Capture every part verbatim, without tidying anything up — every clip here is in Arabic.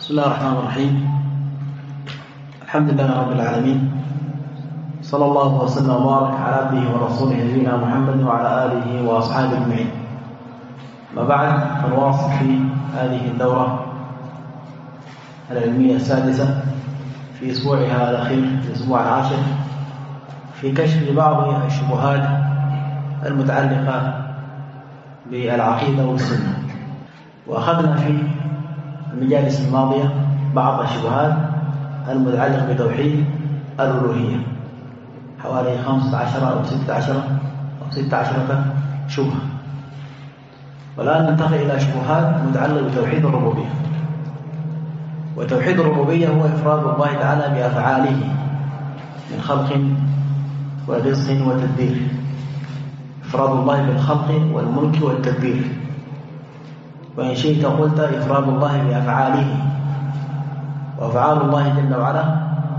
بسم الله الرحمن الرحيم. الحمد لله رب العالمين، صلى الله وسلم وبارك على عبده ورسوله نبينا محمد وعلى آله وأصحابه أجمعين. ما بعد، فنواصل في هذه الدورة العلمية السادسة في أسبوعها الأخير، في الأسبوع العاشر، في كشف بعض الشبهات المتعلقة بالعقيدة والسنة. وأخذنا في المجالس الماضية بعض الشبهات المتعلقة بتوحيد الألوهية، حوالي خمسة عشر أو ستة عشر أو ستة عشرة شبهة. والآن ننتقل إلى شبهات متعلقة بتوحيد الربوبية. وتوحيد الربوبية هو إفراد الله تعالى بأفعاله من خلق ورزق وتدبير، إفراد الله بالخلق والملك والتدبير. وإن شئت قلت إفراد الله بأفعاله، وأفعال الله جل وعلا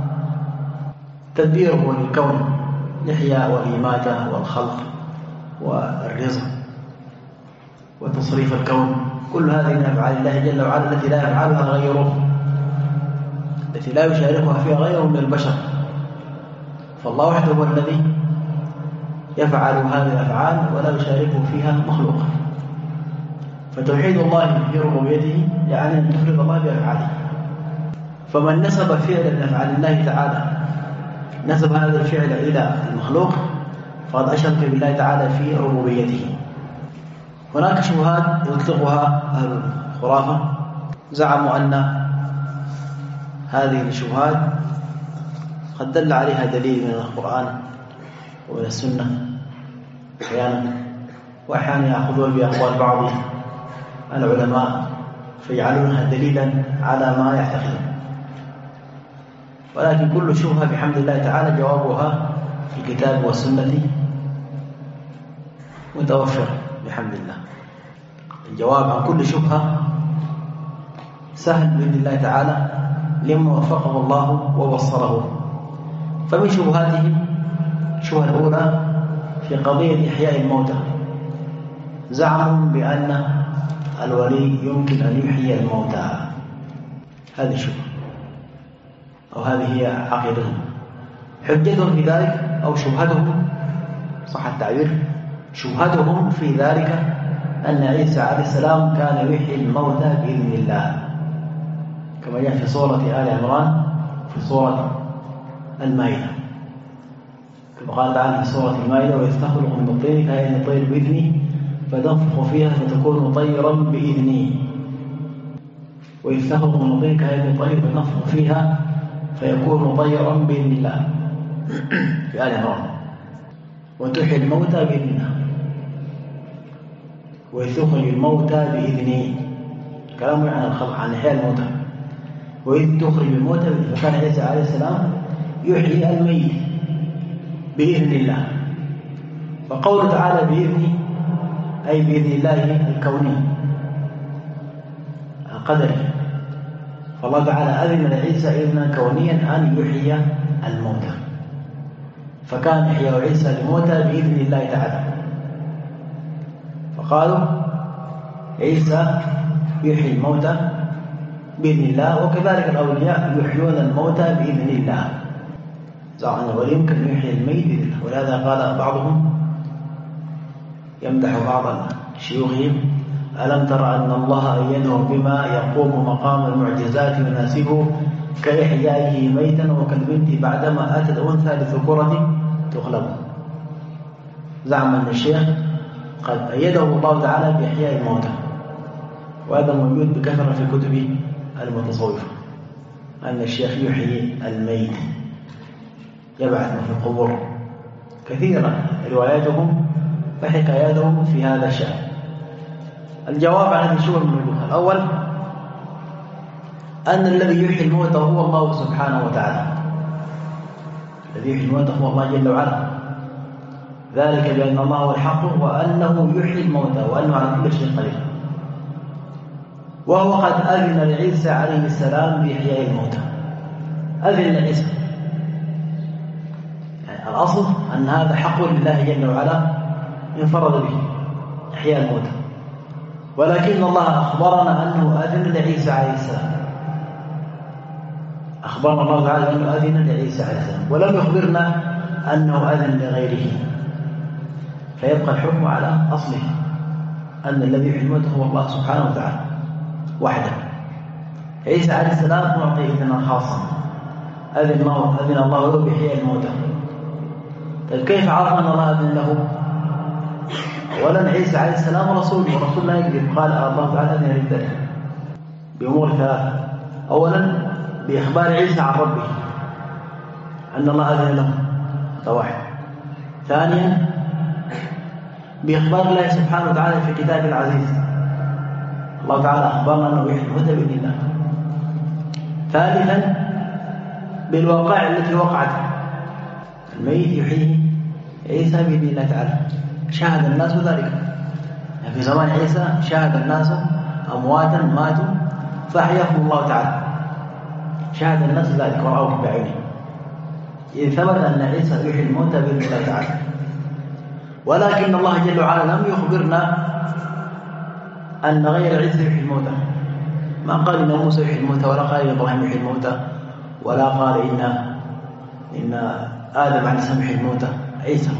تدبيره للكون، الإحياء والإماتة والخلق والرزق وتصريف الكون، كل هذه من أفعال الله جل وعلا التي لا يفعلها غيره، التي لا يشاركها فيها غيره من البشر. فالله وحده هو الذي يفعل هذه الأفعال ولا يشاركه فيها مخلوق. فتوحيد الله في ربوبيته يعني أن تفرد الله بأفعاله. فمن نسب فعلا من أفعال الله تعالى، نسب هذا الفعل إلى المخلوق، فقد أشرك بالله تعالى في ربوبيته. هناك شبهات يطلقها أهل الخرافة، زعموا أن هذه الشبهات قد دل عليها دليل من القرآن ومن السنة أحيانا، وأحيانا يأخذون بأقوال بعض العلماء فيجعلونها دليلا على ما يعتقدون. ولكن كل شبهة بحمد الله تعالى جوابها في الكتاب والسنة متوفر بحمد الله. الجواب عن كل شبهة سهل بإذن الله تعالى لمن وفقه الله وبصره. فمن شبهاتهم الشبهة الأولى في قضية إحياء الموتى. زعموا بأن الولي يمكن أن يحيي الموتى، هذه شبهة أو هذه هي عقيدتهم. حجتهم في ذلك أو شبهتهم، صح التعبير، شبهتهم في ذلك أن عيسى عليه السلام كان يحيي الموتى بإذن الله، كما جاء في سورة آل عمران في سورة المائدة، كما قال تعالى في سورة المائدة: وإذ تخلق من الطير كهيئة الطير بإذني فتنفخ فيها فتكون طيرا بإذني. وإذ تخلق من الطير كهيئة الطير فتنفخ فيها فيكون طيرا بإذن الله في آل عمران. وتحيي الموتى بإذن الله، وإذ تخرج الموتى بإذني، كلام عن الخلق، عن إحياء الموتى. وإذ تخرج الموتى، فكان عيسى عليه السلام يحيي الميت بإذن الله. فقوله تعالى بإذنه أي بإذن الله الكوني القدري. فالله تعالى أذن لعيسى إذنا كونيا أن يحيي الموتى، فكان إحياء عيسى الموتى بإذن الله تعالى. فقالوا عيسى يحيي الموتى بإذن الله، وكذلك الأولياء يحيون الموتى بإذن الله. زعما ولي يمكن أن يحيي الميت بإذن الله. ولهذا قال بعضهم يمدح بعض شيوخهم: ألم تر أن الله أيده بما يقوم مقام المعجزات يناسبه كإحيائه ميتا وكالبنت بعدما أتت أنثى لذكورة تخلق. زعم أن الشيخ قد أيده الله تعالى بإحياء الموتى، وهذا موجود بكثرة في كتب المتصوفة، أن الشيخ يحيي الميت، يبعث في القبور. كثيرا رواياتهم وحكاياتهم في هذا الشأن. الجواب عن هذه الشبهة من وجوه: الأول أن الذي يحيي الموتى هو الله سبحانه وتعالى، الذي يحيي الموتى هو الله جل وعلا، ذلك بأن الله هو الحق وأنه يحيي الموتى وأنه على كل شيء قدير. وهو قد أذن لعيسى عليه السلام بإحياء الموتى، أذن لعيسى. يعني الأصل أن هذا حق لله جل وعلا انفرد به، إحياء الموتى. ولكن الله أخبرنا أنه أذن لعيسى عليه السلام، أخبرنا الله تعالى أنه أذن لعيسى عليه السلام، ولم يخبرنا أنه أذن لغيره، فيبقى الحكم على أصله أن الذي يحيي الموتى هو الله سبحانه وتعالى وحده. عيسى عليه السلام معطي إذنا خاصا، أذن الله أذن الله له بإحياء الموتى. طيب كيف عرف أن الله أذن له؟ أولا عيسى عليه السلام رسول، ورسول لا يكذب، قال الله تعالى أذن للذات بأمور ثلاثة. أولا بإخبار عيسى عن ربه أن الله أذن له، هذا واحد. ثانيا بإخبار الله سبحانه وتعالى في كتابه العزيز، الله تعالى أخبرنا أنه يحيي الموتى بإذن الله. ثالثا بالواقع التي وقعت، الميت يحييه عيسى بإذن الله تعالى، شاهد الناس ذلك. يعني في زمان عيسى شاهد الناس أمواتا ماتوا فأحياهم الله تعالى، شاهد الناس ذلك ورأوه بعينه، إذ ثبت أن عيسى يحيي الموتى بإذن الله تعالى. ولكن الله جل وعلا لم يخبرنا أن غير عيسى يحيي الموتى، ما قال إن موسى يحيي الموتى، ولا قال إن إبراهيم يحيي الموتى، ولا قال إن إن آدم عليه السلام يحيي الموتى، عيسى.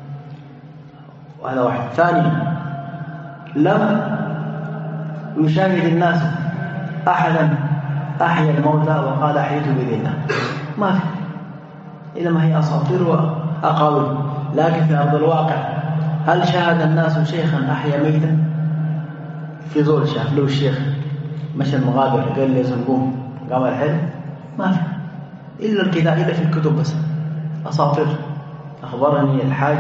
وهذا واحد. ثانيا لم يشاهد الناس أحدا أحيا الموتى وقال أحييته بإذن الله، ما في، إنما هي أساطير وأقاويل. لكن في أرض الواقع هل شاهد الناس شيخا أحيا ميتا؟ في زول شاف له الشيخ مشى المغابر قال لي زنقوم قام الحلم؟ ما في، إلا الكتاب، إلا في الكتب بس، أساطير. أخبرني الحاج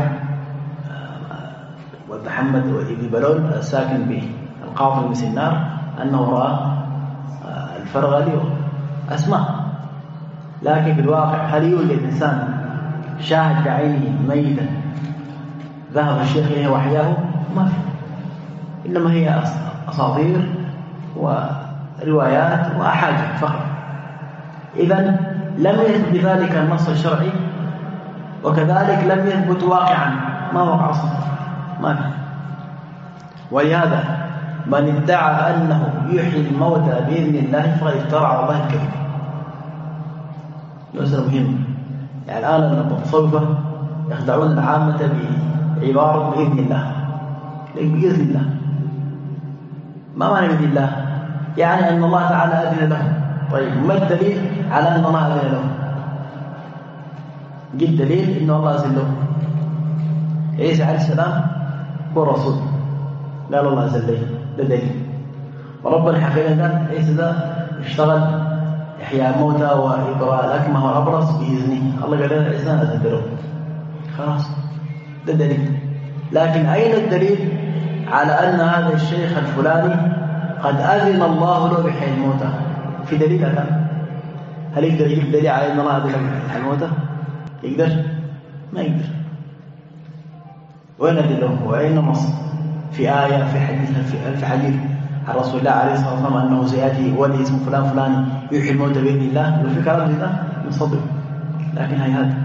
محمد ابن بلول الساكن بالقاطر من سنار أنه رأى الفرغلي أسماء، لكن في الواقع هل يوجد إنسان شاهد بعينه ميتا ذهب الشيخ إليه وحياه؟ ما في، إنما هي أساطير وروايات وأحاديث فقط. إذن لم يثبت بذلك النص الشرعي، وكذلك لم يثبت واقعا، ما وقع أصلا، ما في. ولهذا من ادعى أنه يحيي الموتى بإذن الله فقد افترى على الله الكذب. مسألة مهمة. يعني الآن المتصوفة يخدعون العامة بعبارة بإذن الله، بإذن الله. ما معنى بإذن الله؟ يعني أن الله تعالى أذن له. طيب ما الدليل على أن الله أذن له؟ جد دليل إن الله أذن له. عيسى عليه السلام هو رسول، قال الله أذن له، ده دليل. وربنا حكينا قال عيسى ده اشتغل إحياء الموتى وإبراء الأكمه والأبرص بإذنه، الله قال لنا عيسى أذن له، خلاص ده دليل. لكن أين الدليل على أن هذا الشيخ الفلاني قد أذن الله له بإحياء الموتى؟ في دليل هذا؟ هل يقدر يجيب دليل على أن الله أذن له بإحياء الموتى؟ يقدر؟ ما يقدر. وين أدله؟ وأين النص؟ في آية، في حديث، في حديث عن رسول الله عليه الصلاة والسلام أنه سيأتي ولي اسمه فلان فلاني يحيي الموتى بإذن الله؟ لو في كلام ذي نصدق، لكن هي هذا.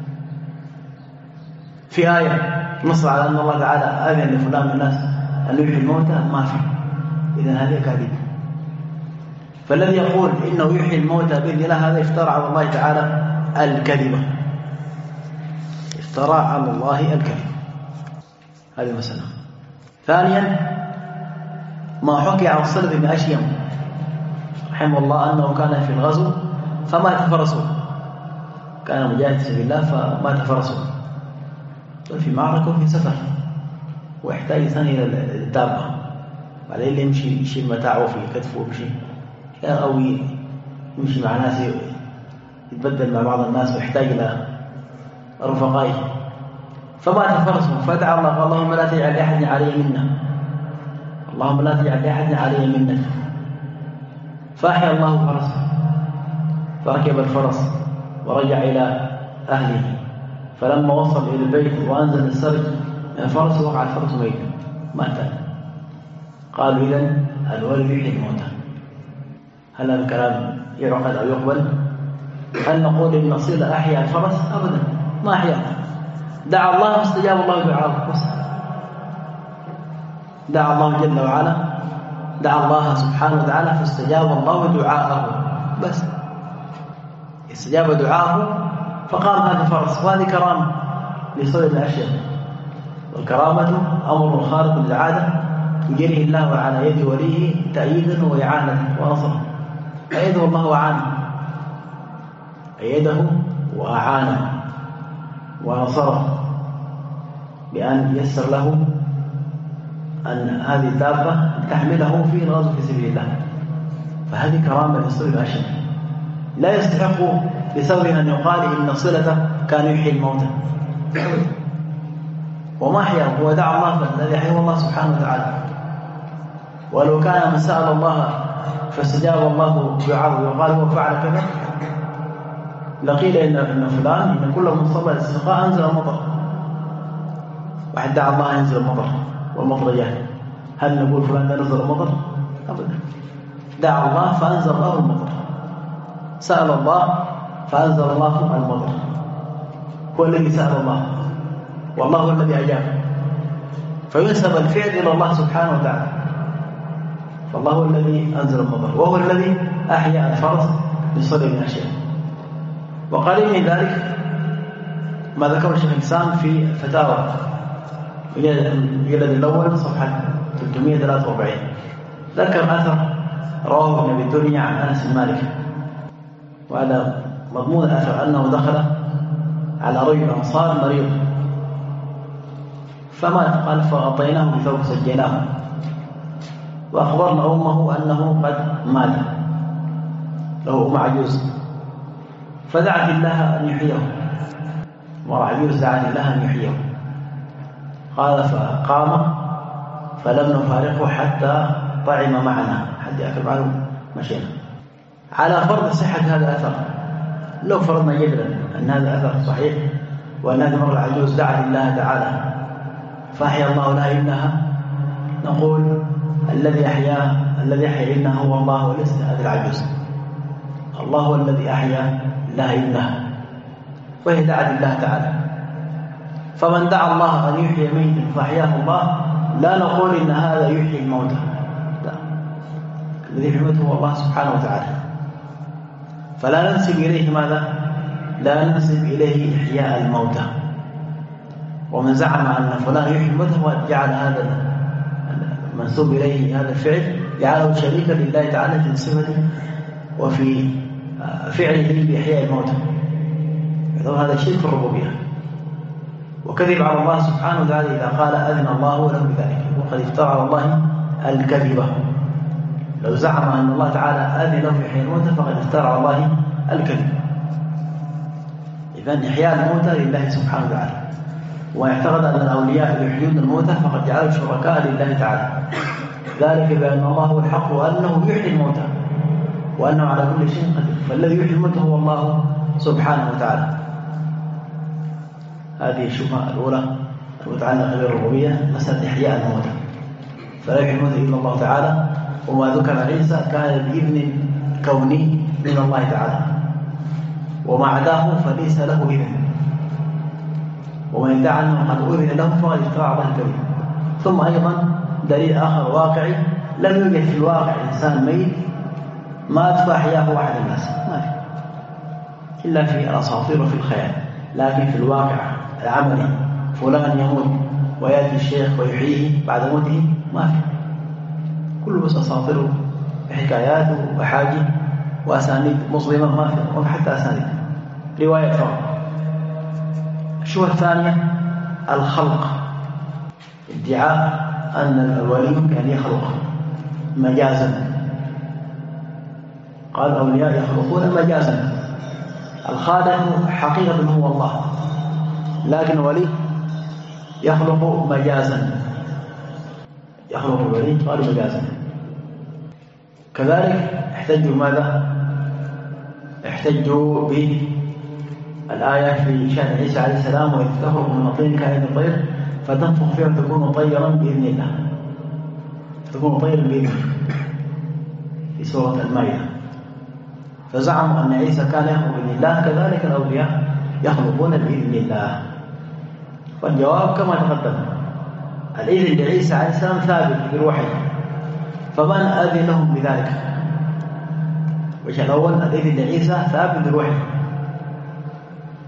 في آية نص على أن الله تعالى أذن لفلان من الناس أن يحيي الموتى؟ ما في. إذن هذه كاذب. فالذي يقول إنه يحيي الموتى بإذن الله هذا افترى على الله تعالى الكذبة، افترى على الله الكذب. هذه مسألة. ثانيا ما حكي عن الصلب بن أشيم رحمه الله أنه كان في الغزو فمات فرسه، كان مجاهد في سبيل الله فمات فرسه في معركة وفي سفر، ويحتاج إنسان إلى الدابة، بعدين اللي يمشي يشيل متاعه في كتفه ويمشي، أو يمشي مع ناس يتبدل مع بعض الناس ويحتاج إلى رفقائه، فمات فرسه فدعا الله قال اللهم لا تجعل لأحد علي منا، اللهم لا تجعل لأحد علي منا، فأحيا الله فرسه فركب الفرس ورجع إلى أهله، فلما وصل إلى البيت وأنزل السرج من الفرس وقع الفرس ميتا مات. قالوا إذن الولد يحيي الموتى. هل هذا الكلام يعقد أو يقبل؟ هل نقول إن نصير أحيا الفرس؟ أبدا، ما أحيا، دعا الله فاستجاب الله دعاءه بس. دعا الله جل وعلا، دعا الله سبحانه وتعالى فاستجاب الله دعاءه بس. استجاب دعاءه فقام هذا الفرس، وهذه كرامة لصدر الأشياء. والكرامة أمر خارق للعادة يجريه الله على يد وليه تأييدا وإعانة ونصرا. أيده الله وأعانه، أيده وأعانه ونصره بأن يسر له أن هذه الدابة تحمله في الغزو في سبيل الله. فهذه كرامة لصدر الأشياء لا يستحق بسببها أن يقال إن صلته كان يحيي الموتى، وما أحياه، هو دعا الله فالذي يحييه الله سبحانه وتعالى. ولو كان من سأل الله فاستجاب الله دعاءه وقال هو فعل كذا لقيل إن إن فلان إن كل من صلى الاستسقاء أنزل المطر. واحد دعا الله ينزل المطر والمطر جاء، هل نقول فلان نزل المطر؟ أبدا. دعا الله فأنزل الله المطر، سأل الله فأنزل الله المطر، هو الذي سأل الله والله هو الذي أجاب. فينسب الفعل إلى الله سبحانه وتعالى. فالله هو الذي أنزل المطر، وهو الذي أحيا الفرس بصدر من أشياء. وقليل من ذلك ما ذكر الشيخ الإسلام في فتاوى الجلد الأول صفحة ثلاثمائة وثلاثة وأربعين، ذكر أثر رواه ابن أبي الدنيا عن أنس بن مالك، وهذا مضمون الأثر أنه دخل على رجل أنصار مريض فمات، قال فأعطيناه بثوب سجيناه وأخبرنا أمه أنه قد مات، له أم عجوز، فدعت الله أن يحييه، وعجوز دعت الله أن يحييه. قال فقام فلم نفارقه حتى طعم معنا، حتى يأكل معه مشينا. على فرض صحة هذا الأثر، لو فرضنا جدلا أن هذا الأثر صحيح وأن هذه المرأة العجوز دعت الله تعالى فأحيا الله لها ابنها، نقول الذي أحيا الذي أحيا ابنها هو الله وليس هذه العجوز. الله هو الذي أحيا لها ابنها وهي دعت الله تعالى. فمن دعا الله أن يحيي ميتا فأحياه الله لا نقول إن هذا يحيي الموتى، لا، الذي يحيي الموتى هو الله سبحانه وتعالى. فلا ننسب إليه ماذا؟ لا ننسب إليه إحياء الموتى. ومن زعم أن فلان يحيي الموتى وجعل هذا المنسوب إليه هذا الفعل جعله شريكا لله تعالى في صفته وفي فعله بإحياء الموتى، هذا شرك في الربوبية، وكذب على الله سبحانه وتعالى إذا قال أذن الله له بذلك، وقد افترى على الله الكذبة. لو زعم أن الله تعالى أذن له في إحياء الموتى فقد افترى على الله الكذب. إذن إحياء الموتى لله سبحانه وتعالى، واعتقد أن الأولياء يحيون الموتى فقد جعلوا شركاء لله تعالى، ذلك بأن الله هو الحق وأنه يحيي الموتى وأنه على كل شيء قدير. فالذي يحيي الموتى هو الله سبحانه وتعالى. هذه الشبهة الأولى المتعلقة بالربوبية، مسألة إحياء الموتى، فلا يحيي الموتى إلا الله تعالى. وما ذكر عيسى كان بإذن كوني من الله تعالى، وما عداه فليس له إذن، ومن ادعى أنه قد أذن له فقد افترى على الله الكذب. ثم أيضا دليل آخر واقعي، لم يوجد في الواقع إنسان ميت مات فأحياه أحد الناس، ما في إلا في الأساطير وفي الخيال، لكن في الواقع العملي فلان يموت ويأتي الشيخ ويحييه بعد موته، ما في، كله بس أساطير وحكايات وحاجي وأسانيد مظلمة، ما في، وما حتى أسانيد، رواية فقط. الشبهة الثانية الخلق، ادعاء أن الولي يمكن أن يخلق مجازا. قال الأولياء يخلقون مجازا، الخالق حقيقة هو الله، لكن الولي يخلق مجازا، يخلق الولي قالوا مجازا. كذلك احتجوا ماذا؟ احتجوا بالآية في شأن عيسى عليه السلام، وإذ تخرج من الطين كائن الطير فتنفخ فيها وتكون طيرا بإذن الله، تكون طيرا بإذن في سورة المائدة. فزعموا أن عيسى كان يخلق بإذن الله، كذلك الأولياء يخلقون بإذن الله. والجواب كما تقدم، الإذن لعيسى عليه السلام ثابت بالوحي، فمن أذن لهم بذلك؟ وش الأول؟ الإذن لعيسى ثابت بالوحي،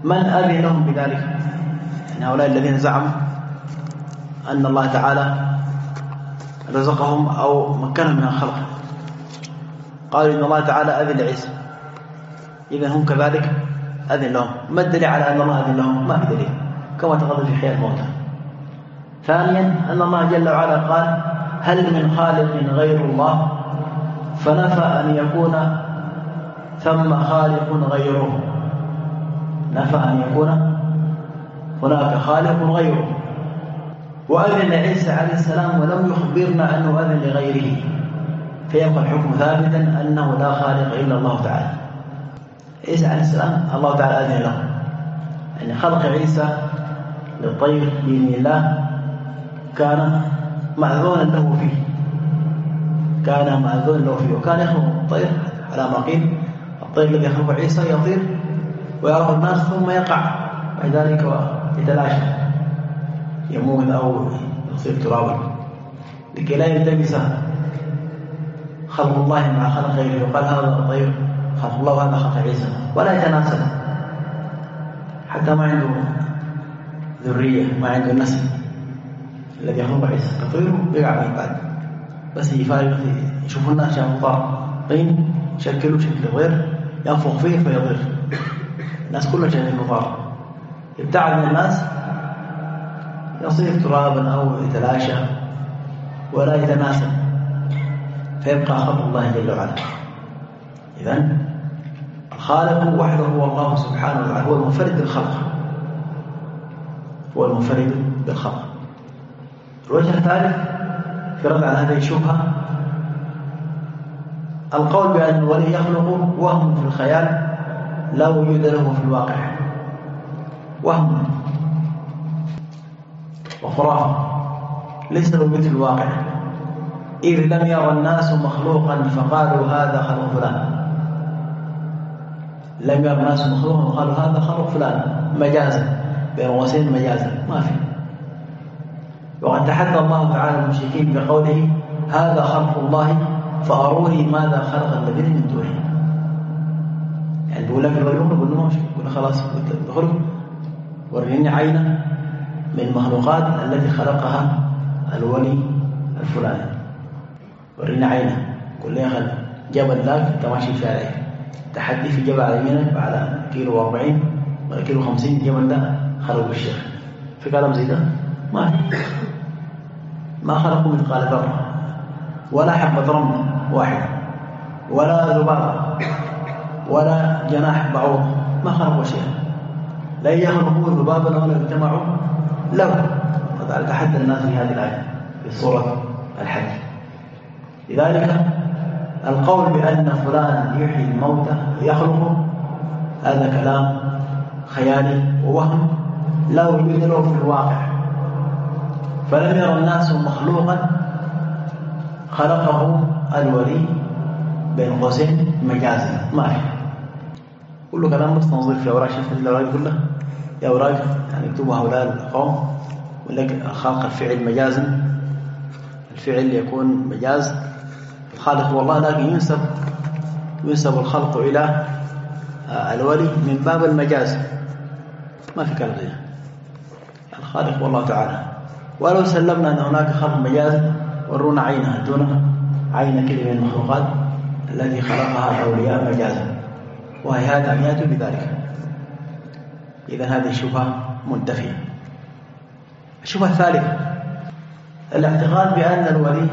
من أذن لهم بذلك؟ يعني هؤلاء الذين زعموا أن الله تعالى رزقهم أو مكنهم من الخلق، قالوا إن الله تعالى أذن لعيسى، إذن هم كذلك أذن لهم. ما الدليل على أن الله أذن لهم؟ ما في دليل، كما تقدم في حياة الموتى. ثانيا أن الله جل وعلا قال هل من خالق غير الله، فنفى أن يكون ثم خالق غيره، نفى أن يكون هناك خالق غيره. وأذن عيسى عليه السلام ولم يخبرنا أنه أذن لغيره، فيبقى الحكم ثابتا أنه لا خالق إلا الله تعالى. عيسى عليه السلام الله تعالى أذن له، يعني خلق عيسى للطير بإذن الله كان مأذونا له فيه، كان مأذونا له فيه، وكان يخلق الطير على ما قيل. الطير الذي يخلق عيسى يطير ويراه الناس ثم يقع بعد ذلك ويتلاشى، يموت أو يصير ترابا، لكي لا يلتبس خلق الله مع خلق غيره، يقال هذا الطير خلق الله وهذا خلق عيسى، ولا يتناسب، حتى ما عنده ذرية، ما عنده نسل. الذي يخلق عيسى كطير يقع به بعد، بس يفارق، يشوفوا الناس شافوا طار طين شكلوا شكل غير ينفخ فيه فيضير، الناس كلها شايفين طار، يبتعد من الناس يصير ترابا أو يتلاشى ولا يتناسب، فيبقى خلق الله جل وعلا. إذن الخالق وحده هو الله سبحانه وتعالى، هو المنفرد بالخلق، هو المنفرد بالخلق. الوجه الثالث في رد على هذه الشبهة القول بأن الولي يخلق وهم في الخيال لا وجود له في الواقع، وهم وخرافة ليس له مثل الواقع، إذ لم يرى الناس مخلوقا فقالوا هذا خلق فلان، لم يرى الناس مخلوقا وقالوا هذا خلق فلان مجازا، بين قوسين مجازا، ما في. وقد تحدى الله تعالى المشركين بقوله هذا خلق الله فأروني ماذا خلق الذين من دونه. يعني بيقول لك الولي يقول له ماشي، يقول خلاص خلق وريني عينه من المخلوقات التي خلقها الولي الفلاني، وريني عينه، قل لي يا خل جبل ذاك انت ماشي في شارع، تحدي في جبل على يمينك على كيلو واربعين ولا كيلو خمسين، جبل ده خلق الشيخ، في كلام زي ده ما في، ما خلقوا مثقال ذرة ولا حبة رمل واحدة ولا ذبابة ولا جناح بعوض، ما خلقوا شيئا، لا يخلقوا ذبابا ولا يجتمعوا له. وذلك حتى الناس في هذه الآية في سورة الحج. لذلك القول بأن فلان يحيي الموتى ويخلقه هذا كلام خيالي ووهم لا وجود له في الواقع، فلم يرى الناس مخلوقا خلقه الولي بين قوسين مجازا، ما في، كله كلام بس تنظير في أوراق. شفت الأوراق كلها يا أوراق يعني يكتبوا هؤلاء القوم ولكن خلق الفعل مجازا، الفعل يكون مجاز، الخالق هو الله، لكن ينسب ينسب الخلق إلى الولي من باب المجاز، ما في كلام غيره، الخالق هو الله تعالى. ولو سلمنا أن هناك خلق مجاز ورونا عينها دون عين كلمة من المخلوقات التي خلقها الأولياء مجازا، وهي هذا أن يأتوا بذلك. إذن هذه الشبهة منتفية. الشبهة الثالثة الاعتقاد بأن الولي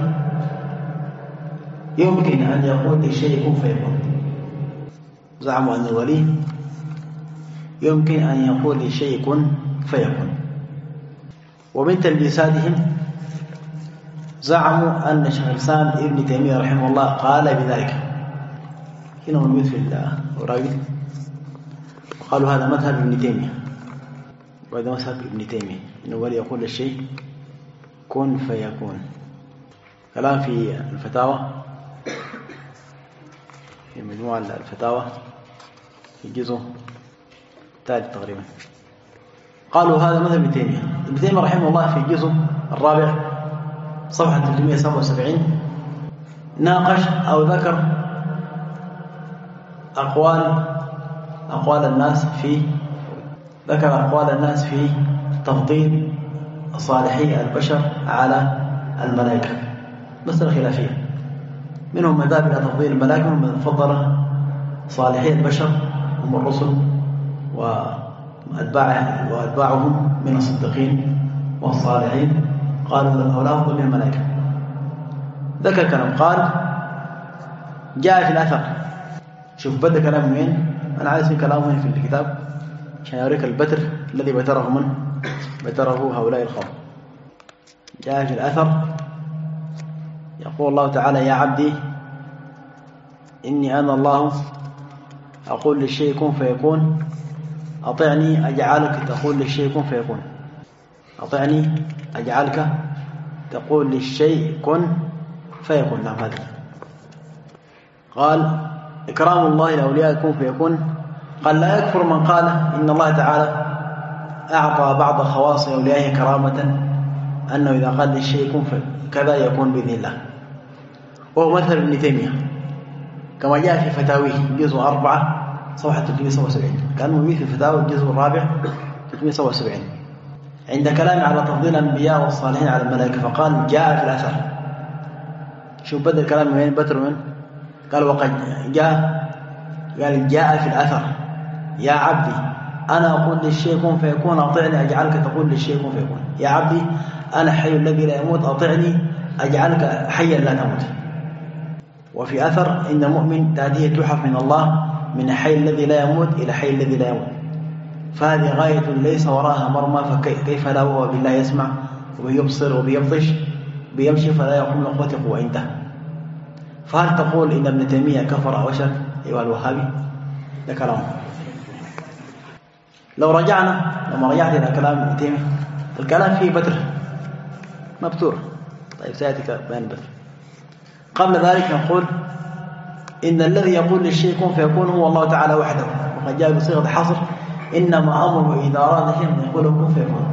يمكن أن يقول للشيء كن فيكون. زعموا أن الولي يمكن أن يقول للشيء كن فيكون، ومن تلبيساتهم زعموا أن شيخ الإسلام ابن تيمية رحمه الله قال بذلك، هنا موجود في الأوراق، وقالوا هذا مذهب ابن تيمية، وهذا مذهب ابن تيمية إنه الولي يقول للشيء كن فيكون. كلام في الفتاوى، في مجموعة الفتاوى في الجزء الثالث تقريبا، قالوا هذا مذهب ابن تيمية. ابن تيمية رحمه الله في الجزء الرابع صفحة ثلاثمائة وسبعة وسبعين ناقش أو ذكر أقوال أقوال الناس في ذكر أقوال الناس في تفضيل صالحي البشر على الملائكة، مسألة خلافية، منهم من ذهب إلى تفضيل الملائكة ومن من فضل صالحي البشر هم الرسل وأتباعهم وأتباعهم من الصديقين والصالحين، قالوا هؤلاء أفضل من الملائكة. ذكر كلام قال جاء في الأثر، شوف بدأ كلام وين، أنا عايز في كلام وين في الكتاب عشان أوريك البتر الذي بتره من بتره هؤلاء القوم. جاء في الأثر يقول الله تعالى يا عبدي إني أنا الله أقول للشيء كن فيكون أطعني أجعلك تقول للشيء كن فيكون، أطعني أجعلك تقول للشيء كن فيكون. نعم هذا قال إكرام الله لأولياء كن فيكون. قال لا يكفر من قال إن الله تعالى أعطى بعض خواص أوليائه كرامة أنه إذا قال للشيء كن كذا يكون بإذن الله، وهو مثل ابن تيمية كما جاء في فتاويه جزء أربعة صفحة ثلاثمائة وسبعة وسبعين، كان مبين في الفتاوى الجزء الرابع ثلاثمائة وسبعة وسبعين عند كلام على تفضيل الأنبياء والصالحين على الملائكة، فقال جاء في الأثر. شوف بدل الكلام من بتر من قال وقد جاء، قال جاء في الأثر يا عبدي أنا أقول للشيء كن فيكون أطعني أجعلك تقول للشيء كن فيكون. يا عبدي أنا حي الذي لا يموت أطعني أجعلك حيا لا تموت. وفي أثر إن مؤمن تأتيه تحف من الله من حي الذي لا يموت إلى حي الذي لا يموت، فهذه غاية ليس وراها مرمى، فكيف لا هو بالله يسمع وبيبصر وبيبطش بيمشي فلا يقوم لقوة قوة عنده. فهل تقول إن ابن تيمية كفر أو أشرك أيها الوهابي؟ ده كلام. لو رجعنا لما رجعت إلى كلام ابن تيمية الكلام فيه بتر مبتور. طيب سيأتي بيان بتر. قبل ذلك نقول إن الذي يقول للشيء كن فيكون هو الله تعالى وحده، وقد جاء بصيغة حصر إنما أمره إذا أراد شيئا يقول كن فيكون.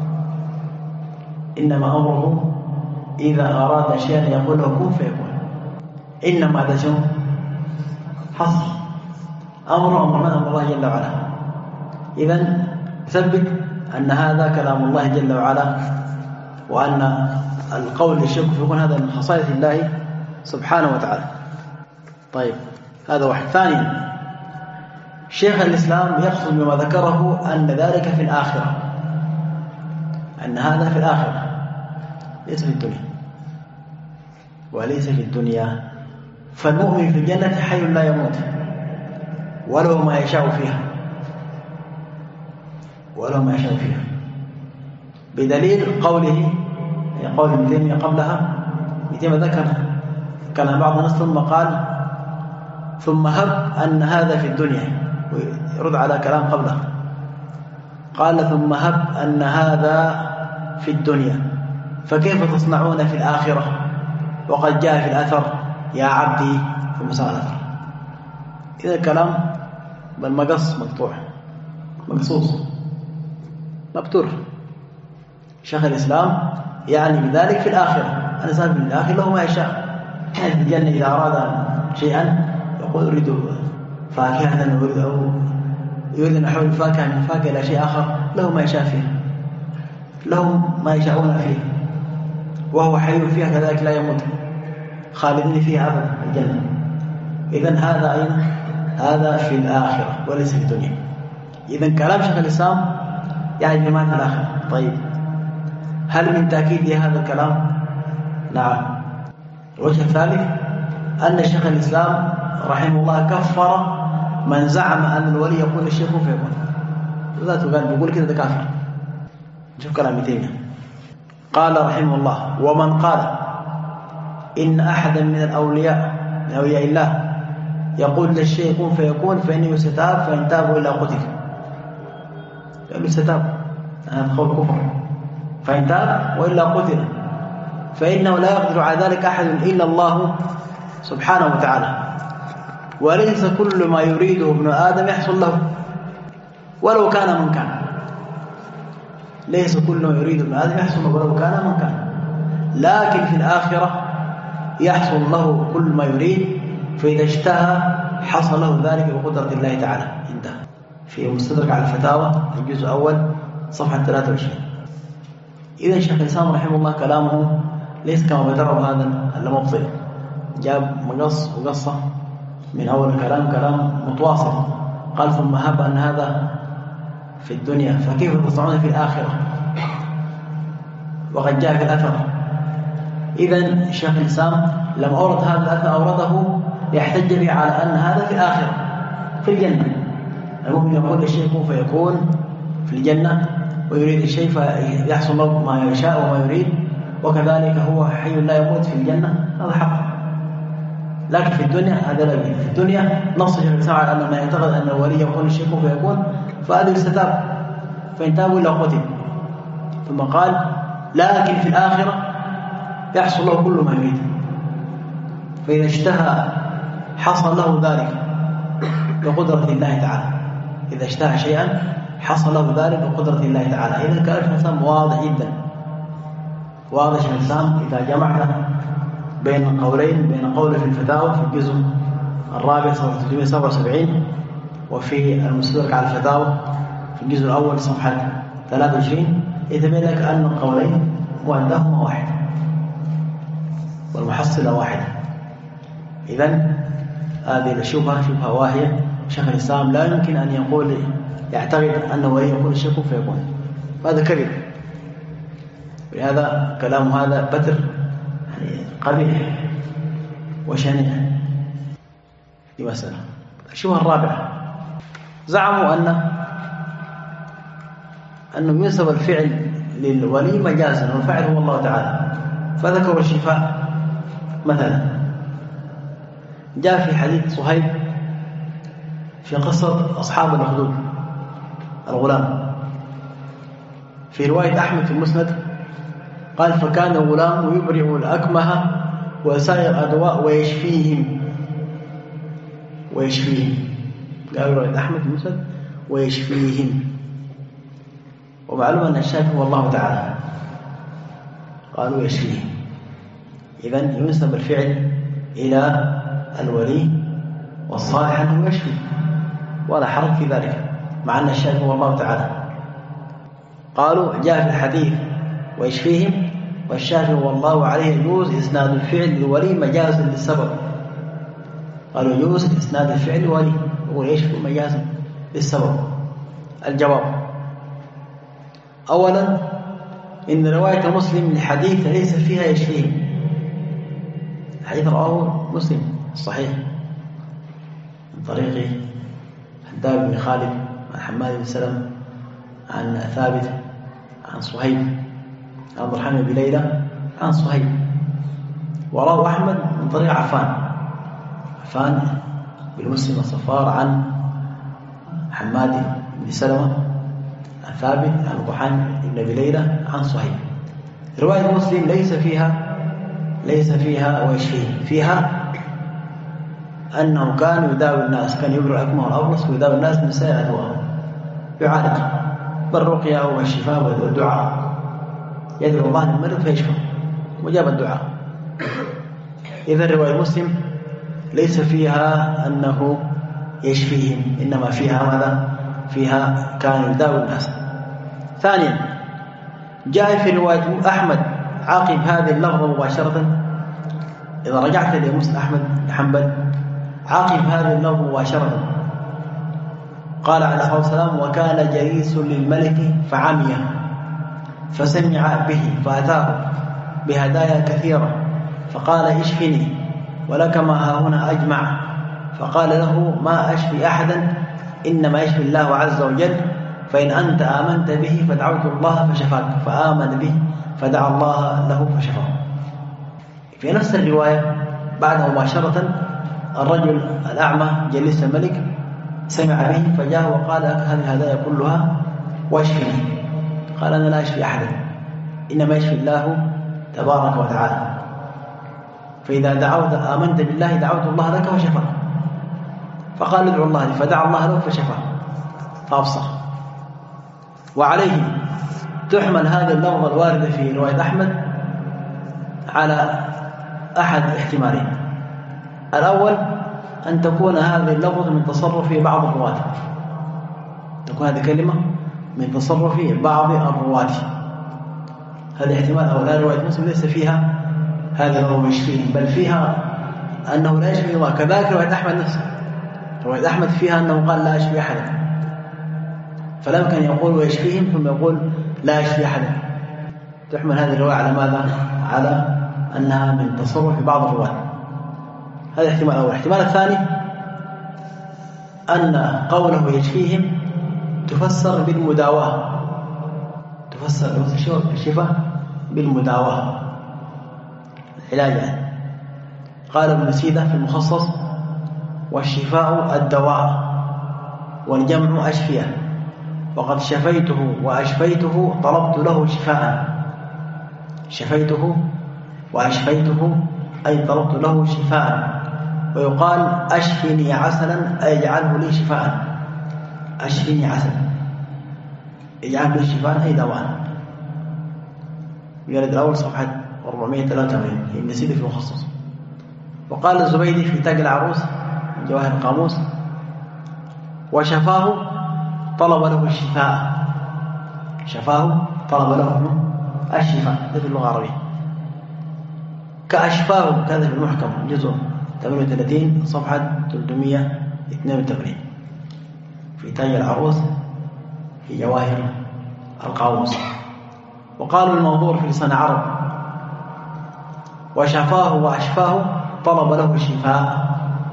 إنما أمره إذا أراد شيئا يقول كن فيكون. إنما هذا شنو؟ حصر. أمر أمر من أمر الله جل وعلا. إذن ثبت أن هذا كلام الله جل وعلا، وأن القول للشيء فيكون هذا من خصائص الله سبحانه وتعالى. طيب هذا واحد. ثانيا شيخ الإسلام يقصد بما ذكره أن ذلك في الآخرة، أن هذا في الآخرة ليس في الدنيا، وليس في الدنيا. فالمؤمن في الجنة حي لا يموت ولو ما يشاء فيها، ولو ما يشاء فيها، بدليل قوله قول ابن تيمية قبلها. ابن تيمية ذكر كلام بعض الناس ثم قال ثم هب أن هذا في الدنيا، ويرد على كلام قبله. قال ثم هب أن هذا في الدنيا فكيف تصنعون في الآخرة وقد جاء في الأثر يا عبدي ثم سأل الأثر. إذا الكلام بالمقص مقطوع مقصوص مبتور. شيخ الإسلام يعني بذلك في الآخرة، الإنسان في الآخرة له ما يشاء. يعني في الجنة إذا أراد شيئا يقول أريد فاكهة أريد أو يريد أن أحول الفاكهة من فاكهة إلى شيء آخر، له ما يشاء فيه، لهم ما يشاءون فيه، وهو حي فيها كذلك لا يموت، خالدين فيها أبدا الجنة. إذن هذا أين؟ هذا في الآخرة وليس في الدنيا. إذن كلام شيخ الإسلام يعني بما في الآخرة. طيب هل من تأكيد هذا الكلام؟ نعم. الوجه الثالث أن شيخ الإسلام رحمه الله كفر من زعم أن الولي يقول الشيخ فيكون. ذاته قال بيقول كده ده كافر. شوف كلام ابن تيمية قال رحمه الله ومن قال إن أحدا من الأولياء من أولياء الله يقول للشيء يكون فيكون فإنه يستتاب، فإن تابوا إلا قتل. قالوا يستتاب هذا قول كفر، فإن تاب وإلا قتل، فإنه لا يقدر على ذلك أحد إلا الله سبحانه وتعالى، وليس كل ما يريده ابن آدم يحصل له ولو كان من كان. ليس كل ما يريد ابن آدم يحصل له ولو كان من كان، لكن في الآخرة يحصل له كل ما يريد، فإذا اشتهى حصل له ذلك بقدرة الله تعالى. انتهى. في مستدرك على الفتاوى الجزء الأول صفحة ثلاثة وعشرين. إذا شيخ الإسلام رحمه الله كلامه ليس كما بدره هذا المبطل، جاب مقص وقصة من أول الكلام كلام متواصل، قال ثم هب أن هذا في الدنيا فكيف تصنعون في الآخرة وقد جاء في الأثر. إذن شيخ الإسلام لما أورد هذا الأثر أورده ليحتج به على أن هذا في الآخرة في الجنة. المؤمن يقول الشيء يكون فيكون في الجنة، ويريد الشيء فيحصل له ما يشاء وما يريد، وكذلك هو حي لا يموت في الجنة، هذا حق. لكن في الدنيا هذا لا يريد. في الدنيا نص شيخ الإسلام على أن ما يعتقد أن الولي يقول الشيء يكون فيكون فهذا يستتاب، فإن تابوا إلى قتل. ثم قال لكن في الآخرة يحصل له كل ما يريد، فإذا اشتهى حصل له ذلك بقدرة الله تعالى. إذا اشتهى شيئا حصل له ذلك بقدرة الله تعالى. إذا كان الإنسان واضح جدا، واضح الإنسان إذا جمعت بين القولين، بين قوله في الفتاوى في الجزء الرابع صفحة ثلاثمائة وسبعة وسبعين وفي المستدرك على الفتاوى في الجزء الأول صفحة ثلاثة وعشرين، يتبين لك أن القولين وعندهما واحد والمحصلة واحدة. إذن هذه الشبهة شبهة واهية. شيخ الإسلام لا يمكن أن يقول يعتقد أنه ولي يقول الشيء فيكون، هذا كذب. ولهذا كلام هذا بتر يعني قبيح وشنيع. دي مسألة. الشبهة الرابعة زعموا أن أنه ينسب الفعل للولي مجازا والفعل هو الله تعالى، فذكروا الشفاء مثلا. جاء في حديث صهيب في قصة أصحاب الأخدود الغلام في رواية أحمد في المسند، قال فكان الغلام يبرئ الأكمه وسائر الأدواء ويشفيهم ويشفيهم قال رواية أحمد في المسند ويشفيهم. ومعلوم أن الشافي هو الله تعالى، قالوا يشفيهم. إذن ينسب الفعل إلى الولي والصالح أنه يشفي ولا حرج في ذلك، مع أن الشافي هو الله تعالى. قالوا جاء في الحديث ويشفيهم والشافي هو الله عليه يجوز إسناد الفعل للولي مجازا للسبب. قالوا يجوز إسناد الفعل للولي ويشفي مجازا للسبب. الجواب: أولا إن رواية مسلم الحديث ليس فيها يشفيهم. الحديث رواه مسلم الصحيح من طريق حداد بن خالد عن حماد بن سلم عن ثابت عن صهيب عن عبد الرحمن بن ليلى عن صهيب، ورواه أحمد من طريق عفان عفان بن مسلم الصفار عن حماد بن سلمة عن ثابت عن عبد الرحمن بن ليلى عن صهيب. رواية مسلم ليس فيها ليس فيها ويشفيه، فيها أنه كان يداوي الناس، كان يبرئ الأكمه والأبرص ويداوي الناس من سائر الأدواء، يعالج بالرقية والشفاء والدعاء، يدعو الله للمرض فيشفى وجاب الدعاء. إذا رواية مسلم ليس فيها أنه يشفيهم، إنما فيها ماذا؟ فيها كان يداوي الناس. ثانيا جاء في رواية أحمد عاقب هذه اللفظة مباشرة، إذا رجعت لمسلم أحمد بن حنبل عاقب هذه اللفظة مباشرة قال عليه الصلاة والسلام: وكان جليس للملك فعمي فسمع به فأتاه بهدايا كثيرة فقال: اشفني ولك ما ها هنا أجمع. فقال له: ما أشفي أحدا، إنما يشفي الله عز وجل، فإن أنت آمنت به فدعوت الله فشفاك. فآمن به فدعا الله له فشفاه. في نفس الرواية بعد مباشرة الرجل الأعمى جليس الملك سمع به فجاء وقال: هذه الهدايا كلها واشفني. قال: أنا لا أشفي أحدا، إنما يشفي الله تبارك وتعالى، فإذا دعوت آمنت بالله دعوت الله لك فشفاك. فقال: ادعو الله لي، فدعا الله له فشفاه فأبصر. وعليه تحمل هذه اللفظة الواردة في رواية أحمد على أحد احتمالين: الأول أن تكون هذه اللفظة من تصرف بعض الرواة، تكون هذه كلمة من تصرف بعض الرواة. هذا احتمال. أو لا، رواية مسلم ليس فيها هذا هو يشفيه، بل فيها أنه لا يشفي الله. كذلك رواية أحمد نفسه، رواية أحمد فيها أنه قال لا يشفي أحدا، فلا يمكن يقول ويشفيهم ثم يقول لا يشفي أحدا. تحمل هذه الرواية على ماذا؟ على أنها من تصرف بعض الرواة. هذا احتمال أول. الاحتمال الثاني أن قوله يشفيهم تفسر بالمداواة، تفسر الشفاء بالمداواة، العلاج يعني. قال ابن سيدة في المخصص: والشفاء الدواء، والجمع أشفية، وقد شفيته وأشفيته طلبت له شفاء. شفيته وأشفيته أي طلبت له شفاء. ويقال أشفني عسلا أي اجعله لي شفاء. أشفني عسلا اجعله لي شفاء أي دواء. يرد الأول صفحة أربعمائة وثلاثة وثمانين في ابن سيدة في المخصص. وقال الزبيدي في تاج العروس جواهر القاموس: وشفاه طلب له الشفاء. شفاه طلب له الشفاء، هذا في اللغة العربية. كأشفاه كذا في المحكم جزء ثمانية وثلاثين صفحة ثلاثمائة واثنين وثمانين في تاج العروس في جواهر القاموس. وقالوا الموضوع في لسان عرب: وشفاه وأشفاه طلب له الشفاء.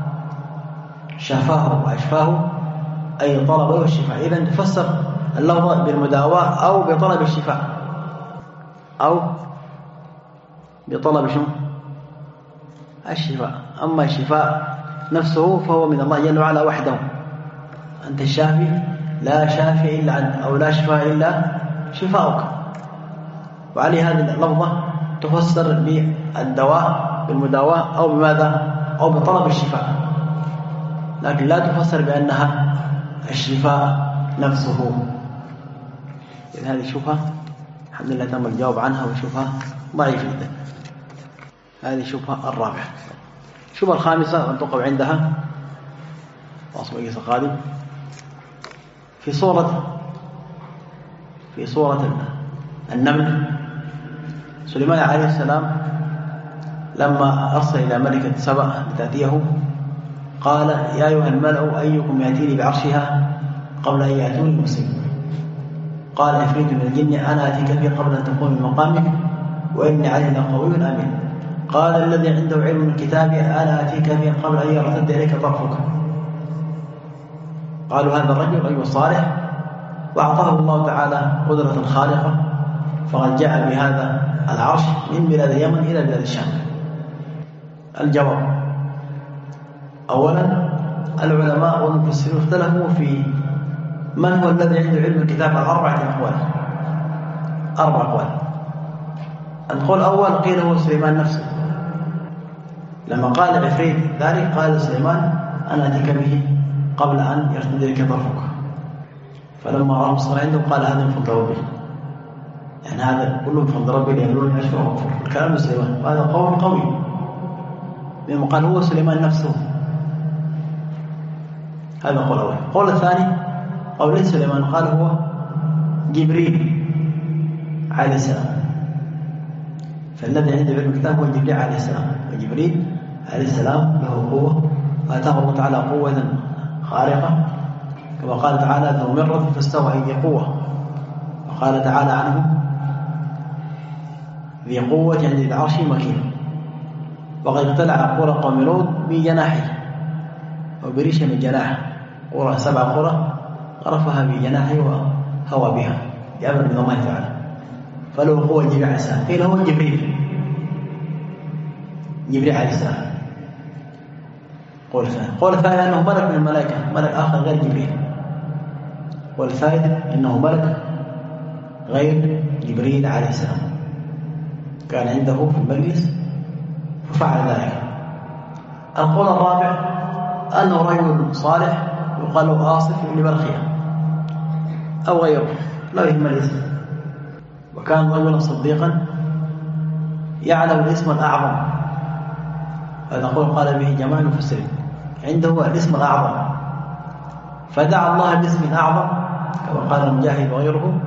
شفاه وأشفاه أي طلب له الشفاء. إذن تفسر اللفظ بالمداواة أو بطلب الشفاء، أو بطلب شو الشفاء. أما الشفاء نفسه فهو من الله جل وعلا وحده. أنت الشافي، لا شافي إلا أنت، أو لا شفاء إلا شفاؤك. وعليه هذه اللفظة تفسر بالدواء بالمداواة أو بماذا؟ أو بطلب الشفاء، لكن لا تفسر بأنها الشفاء نفسه. إذن هذه شبهة الحمد لله تم الجواب عنها، وشبهة ضعيفة جدا. هذه شبهة الرابعة. الشبهة الخامسة أن تقع عندها واصل مجلس القادم في صورة في صورة النمل. سليمان عليه السلام لما أرسل إلى ملكة سبأ لتأتيه قال: يا أيها الملأ أيكم يأتيني بعرشها قبل أن يأتوني مسلمين. قال عفريت من الجن: أنا أتيك به قبل أن تقوم من مقامك وإني عليه لقوي أمين. قال الذي عنده علم من الكتاب: أنا أتيك به قبل أن يرتد إليك طرفك. قالوا هذا الرجل رجل صالح، وأعطاه الله تعالى قدرة خارقة، فقد جاء بهذا العرش من بلاد اليمن إلى بلاد الشام. الجواب: أولا العلماء والمفسرون اختلفوا في من هو الذي عنده علم الكتاب على أربعة أقوال. أربع أقوال. القول الأول قيل هو سليمان نفسه، لما قال عفريت ذلك قال سليمان: أنا أتيك به قبل أن يرتد إليك طرفك. فلما رأى مصر عنده قال: هذا من فضل ربي، يعني هذا كله من فضل ربي ليبلوني أشكر وأكفر. الكلام سليمان، وهذا قول قوي، لما قال هو سليمان نفسه. هذا قول أول. قول الثاني قول سليمان، قال هو جبريل عليه السلام. فالذي عنده علم الكتاب هو جبريل عليه السلام، وجبريل عليه السلام له قوة، وآتاه الله تعالى قوة خارقة، كما قال تعالى: ذو مرة فاستوى ذي قوة. وقال تعالى عنه: ذي قوة عند ذي العرش مكين. وقد ابتلع قرى قوم لوط بجناحه أو بريشة من جناحه، قرى سبع قرى غرفها بجناحه وهوى بها بأمر من الله تعالى. فله قوة جبريل عليه السلام. قيل هو جبريل جبريل عليه السلام. قول الثاني. قول الثاني أنه ملك من الملائكة، ملك آخر غير جبريل. والثالث أنه ملك غير جبريل عليه السلام، كان عنده في المجلس ففعل ذلك. القول الرابع أنه رجل صالح يقال له آصف بن برخية أو غيره، لا يهم الاسم، وكان رجلا صديقا يعلم الاسم الأعظم. هذا قول قال به جماعة المفسرين، عنده الاسم الأعظم، فدعا الله باسم أعظم كما قال مجاهد وغيره،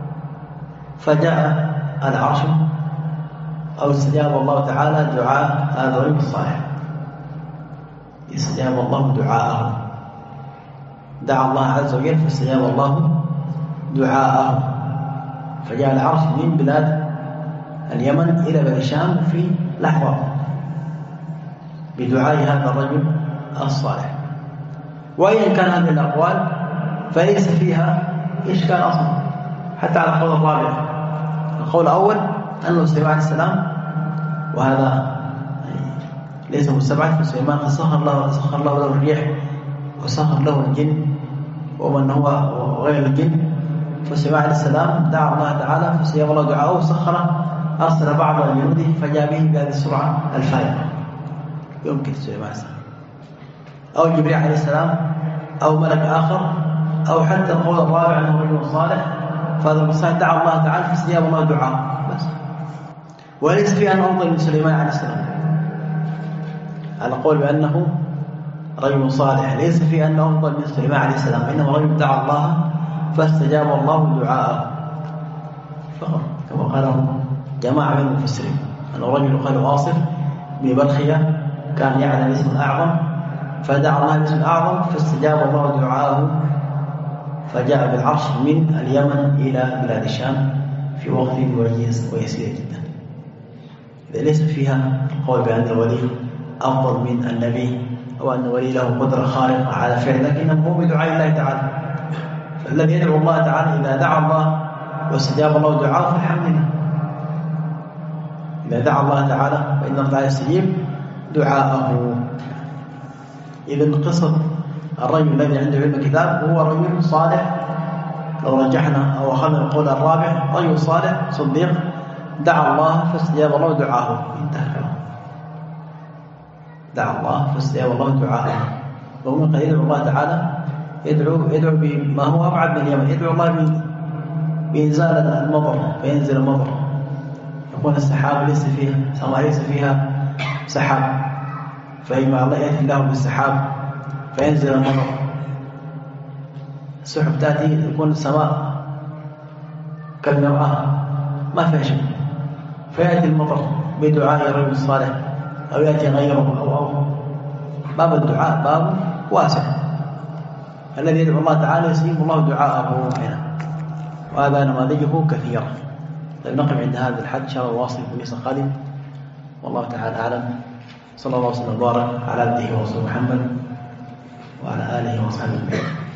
فجاء العرش أو استجاب الله تعالى دعاء هذا الرجل الصالح، استجاب الله دعاءه، دعا الله عز وجل فاستجاب الله دعاءه، فجاء العرش من بلاد اليمن إلى بلاد الشام في لحظة بدعاء هذا الرجل الصالح. وإن كان هذه الأقوال فليس فيها إشكال أصلا، حتى على القول الرابع. القول الأول أنه سليمان عليه السلام، وهذا ليس مستبعد، فسليمان قد سخر الله سخر له الريح وسخر له الجن ومن هو غير الجن، فسليمان عليه السلام دعا الله تعالى فاستجاب الله دعاءه وسخر أرسل بعض جنوده فجاء به بهذه السرعة الفائقة. يمكن سليمان عليه السلام أو جبريل عليه السلام أو ملك آخر، أو حتى القول الرابع أنه رجل صالح، فهذا المصالح دعا الله تعالى فاستجاب الله دعاءه بس. وليس فيه أن أفضل من سليمان عليه السلام، على قول بأنه رجل صالح ليس فيه أنه أفضل من سليمان عليه السلام، إنه رجل دعا الله فاستجاب الله دعاءه فقط، كما قاله جماعة من المفسرين. أنه رجل قال واصف بن برخية كان يعلم اسم الأعظم فدعا الله باسم الأعظم فاستجاب الله دعاءه، فجاء بالعرش من اليمن إلى بلاد الشام في وقت وجيز ويسير جدا. إذا ليس فيها القول بأن الولي أفضل من النبي أو أن الولي له قدرة خارقة على فعل، لكنه هو بدعاء الله تعالى. فالذي يدعو الله تعالى إذا دعا الله واستجاب الله دعاءه فالحمد لله. إذا دعا الله تعالى فإن الله تعالى يستجيب دعاءه. إذن قصة الرجل الذي عنده علم الكتاب هو رجل صالح، لو رجحنا أو أخذنا القول الرابع رجل صالح صديق دعا الله فاستجاب الله دعاءه، انتهى الكلام. دعا الله فاستجاب الله دعاءه. ومن قد يدعو الله تعالى يدعو يدعو بما هو أبعد من اليمن، يدعو الله بإنزال المطر فينزل المطر، يكون السحاب ليس فيها سماء ليس فيها سحاب، فإما الله يأتي الله بالسحاب فينزل المطر، السحب تأتي يكون السماء كالمرآة ما فيها شيء، فيأتي المطر بدعاء الرجل الصالح أو يأتي غيره أو أو باب الدعاء باب واسع، الذي يدعو الله تعالى يستجيب الله دعاءه هنا، وهذا نماذجه كثيرة. طيب نقف عند هذا الحد إن شاء الله واصل في المجلس القادم، والله تعالى أعلم. صلى الله وسلم وبارك على عبده ورسوله محمد وعلى آله وصحبه أجمعين.